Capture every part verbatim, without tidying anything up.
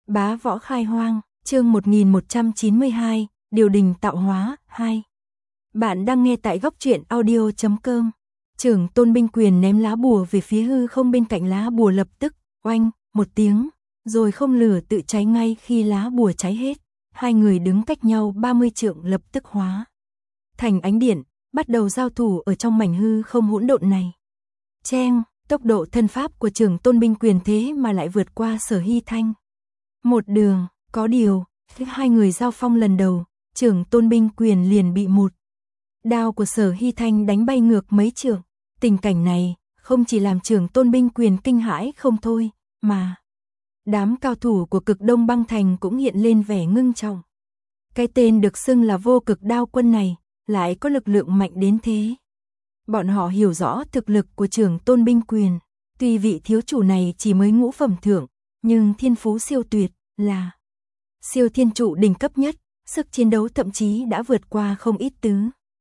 Bá võ khai hoang, chương một nghìn một trăm chín mươi hai, điều đình tạo hóa, hai. Bạn đang nghe tại góc truyện audio chấm com. Trưởng Tôn binh quyền ném lá bùa về phía hư không, bên cạnh lá bùa lập tức, oanh, một tiếng, rồi không lửa tự cháy ngay khi lá bùa cháy hết. Hai người đứng cách nhau ba mươi trượng lập tức hóa thành ánh điện, bắt đầu giao thủ ở trong mảnh hư không hỗn độn này. Cheng, tốc độ thân pháp của trưởng Tôn binh quyền thế mà lại vượt qua Sở Hy Thanh. Một đường, có điều, khi hai người giao phong lần đầu, trưởng Tôn binh quyền liền bị một đao của Sở Hy Thanh đánh bay ngược mấy trượng. Tình cảnh này không chỉ làm trưởng Tôn binh quyền kinh hãi không thôi, mà đám cao thủ của Cực Đông Băng Thành cũng hiện lên vẻ ngưng trọng. Cái tên được xưng là vô cực đao quân này lại có lực lượng mạnh đến thế. Bọn họ hiểu rõ thực lực của trưởng Tôn binh quyền, tuy vị thiếu chủ này chỉ mới ngũ phẩm thượng, nhưng thiên phú siêu tuyệt, là siêu thiên trụ đỉnh cấp nhất, sức chiến đấu thậm chí đã vượt qua không ít tứ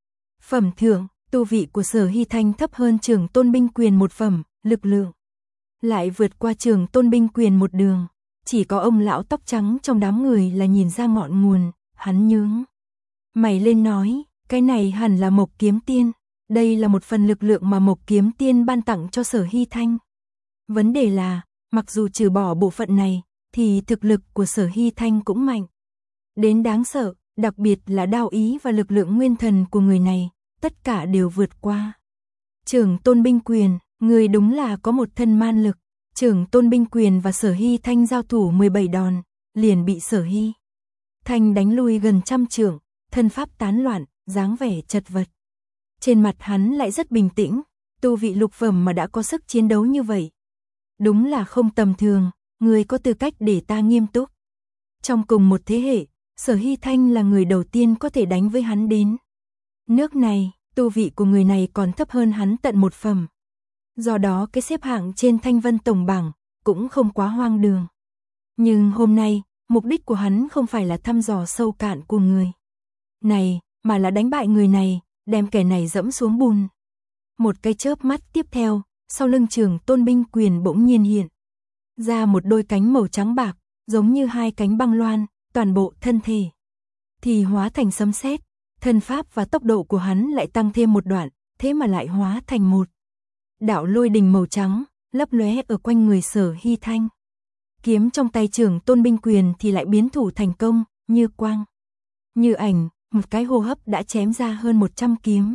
phẩm thượng. Tu vị của Sở Hy Thanh thấp hơn trưởng Tôn binh quyền một phẩm, lực lượng lại vượt qua trưởng Tôn binh quyền một đường. Chỉ có ông lão tóc trắng trong đám người là nhìn ra ngọn nguồn. Hắn nhướng mày lên nói, cái này hẳn là Mộc Kiếm Tiên. Đây là một phần lực lượng mà Mộc Kiếm Tiên ban tặng cho Sở Hy Thanh. Vấn đề là, mặc dù trừ bỏ bộ phận này, thì thực lực của Sở Hy Thanh cũng mạnh đến đáng sợ, đặc biệt là đao ý và lực lượng nguyên thần của người này, tất cả đều vượt qua trưởng Tôn binh quyền. Người đúng là có một thân man lực. Trưởng Tôn binh quyền và Sở Hy Thanh giao thủ mười bảy đòn, liền bị Sở Hy Thanh đánh lui gần trăm trượng, thân pháp tán loạn, dáng vẻ chật vật. Trên mặt hắn lại rất bình tĩnh, tu vị lục phẩm mà đã có sức chiến đấu như vậy. Đúng là không tầm thường, người có tư cách để ta nghiêm túc. Trong cùng một thế hệ, Sở Hy Thanh là người đầu tiên có thể đánh với hắn đến nước này, tu vị của người này còn thấp hơn hắn tận một phẩm. Do đó cái xếp hạng trên Thanh Vân tổng bảng cũng không quá hoang đường. Nhưng hôm nay, mục đích của hắn không phải là thăm dò sâu cạn của người này, mà là đánh bại người này, đem kẻ này dẫm xuống bùn. Một cái chớp mắt tiếp theo, sau lưng trưởng Tôn binh quyền bỗng nhiên hiện ra một đôi cánh màu trắng bạc, giống như hai cánh băng loan, toàn bộ thân thể thì hóa thành sấm sét. Thân pháp và tốc độ của hắn lại tăng thêm một đoạn, thế mà lại hóa thành một đạo lôi đình màu trắng, lấp lóe ở quanh người Sở Hy Thanh. Kiếm trong tay trưởng Tôn binh quyền thì lại biến thủ thành công, như quang, như ảnh, một cái hô hấp đã chém ra hơn một trăm kiếm.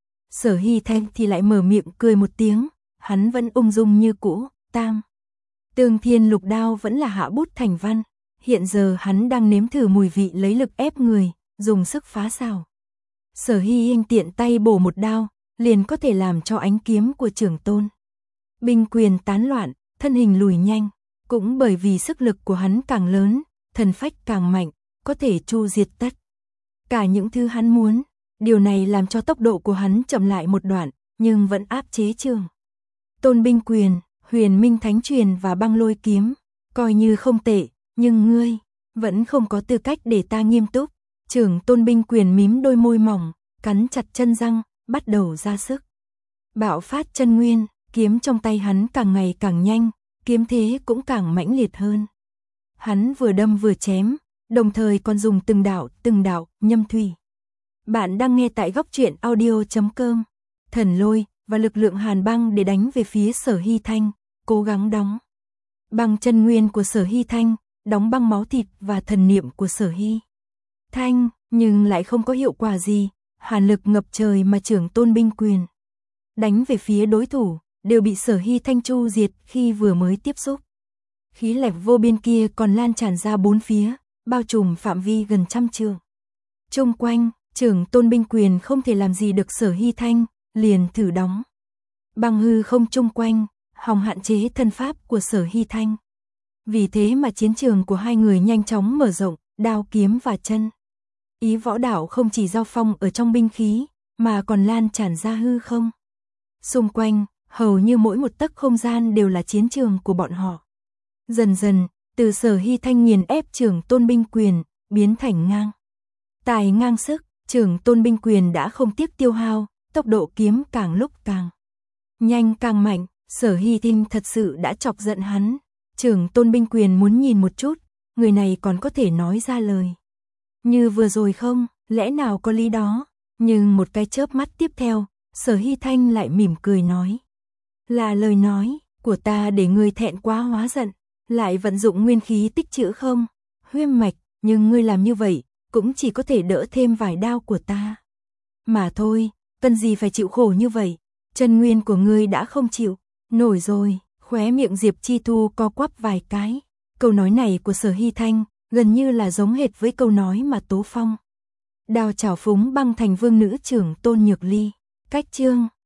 Sở Hy Thanh thì lại mở miệng cười một tiếng, hắn vẫn ung dung như cũ, tam Tương Thiên Lục Đao vẫn là hạ bút thành văn. Hiện giờ hắn đang nếm thử mùi vị lấy lực ép người, dùng sức phá xảo. Sở Hy Thanh tiện tay bổ một đao, liền có thể làm cho ánh kiếm của trưởng Tôn binh quyền tán loạn, thân hình lùi nhanh. Cũng bởi vì sức lực của hắn càng lớn, thần phách càng mạnh, có thể chu diệt tất cả những thứ hắn muốn. Điều này làm cho tốc độ của hắn chậm lại một đoạn, nhưng vẫn áp chế trưởng Tôn binh quyền, Huyền Minh Thánh Truyền và Băng Lôi Kiếm. Coi như không tệ, nhưng ngươi vẫn không có tư cách để ta nghiêm túc. Trưởng Tôn binh quyền mím đôi môi mỏng, cắn chặt chân răng, bắt đầu ra sức bạo phát chân nguyên. Kiếm trong tay hắn càng ngày càng nhanh, kiếm thế cũng càng mãnh liệt hơn. Hắn vừa đâm vừa chém, đồng thời còn dùng từng đạo, từng đạo, nhâm thủy. Bạn đang nghe tại góc truyện audio chấm com. Thần lôi và lực lượng hàn băng để đánh về phía Sở Hy Thanh, cố gắng đóng băng chân nguyên của Sở Hy Thanh, đóng băng máu thịt và thần niệm của Sở Hy Thanh, nhưng lại không có hiệu quả gì. Hàn lực ngập trời mà trưởng Tôn binh quyền đánh về phía đối thủ, đều bị Sở Hy Thanh chu diệt khi vừa mới tiếp xúc. Khí lạnh vô biên kia còn lan tràn ra bốn phía, bao trùm phạm vi gần trăm trượng. Chung quanh, trưởng Tôn binh quyền không thể làm gì được Sở Hy Thanh, liền thử đóng băng hư không chung quanh, hòng hạn chế thân pháp của Sở Hy Thanh. Vì thế mà chiến trường của hai người nhanh chóng mở rộng, đao kiếm và chân ý võ đạo không chỉ giao phong ở trong binh khí, mà còn lan tràn ra hư không. Xung quanh, hầu như mỗi một tấc không gian đều là chiến trường của bọn họ. Dần dần, từ Sở Hy Thanh nghiền ép trưởng Tôn binh quyền, biến thành ngang tài ngang sức. Trưởng Tôn binh quyền đã không tiếc tiêu hao, tốc độ kiếm càng lúc càng nhanh càng mạnh. Sở Hy Thanh thật sự đã chọc giận hắn. Trưởng Tôn binh quyền muốn nhìn một chút, người này còn có thể nói ra lời. Như vừa rồi không, lẽ nào có lý đó, nhưng một cái chớp mắt tiếp theo, Sở Hy Thanh lại mỉm cười nói. Là lời nói của ta để ngươi thẹn quá hóa giận, lại vận dụng nguyên khí tích trữ không? Huyêm mạch, nhưng ngươi làm như vậy, cũng chỉ có thể đỡ thêm vài đao của ta. Mà thôi, cần gì phải chịu khổ như vậy, chân nguyên của ngươi đã không chịu nổi rồi. Khóe miệng Diệp Chi Thu co quắp vài cái. Câu nói này của Sở Hy Thanh gần như là giống hệt với câu nói mà Tố Phong đao chảo phúng băng thành vương nữ trưởng Tôn Nhược Ly. Cách chương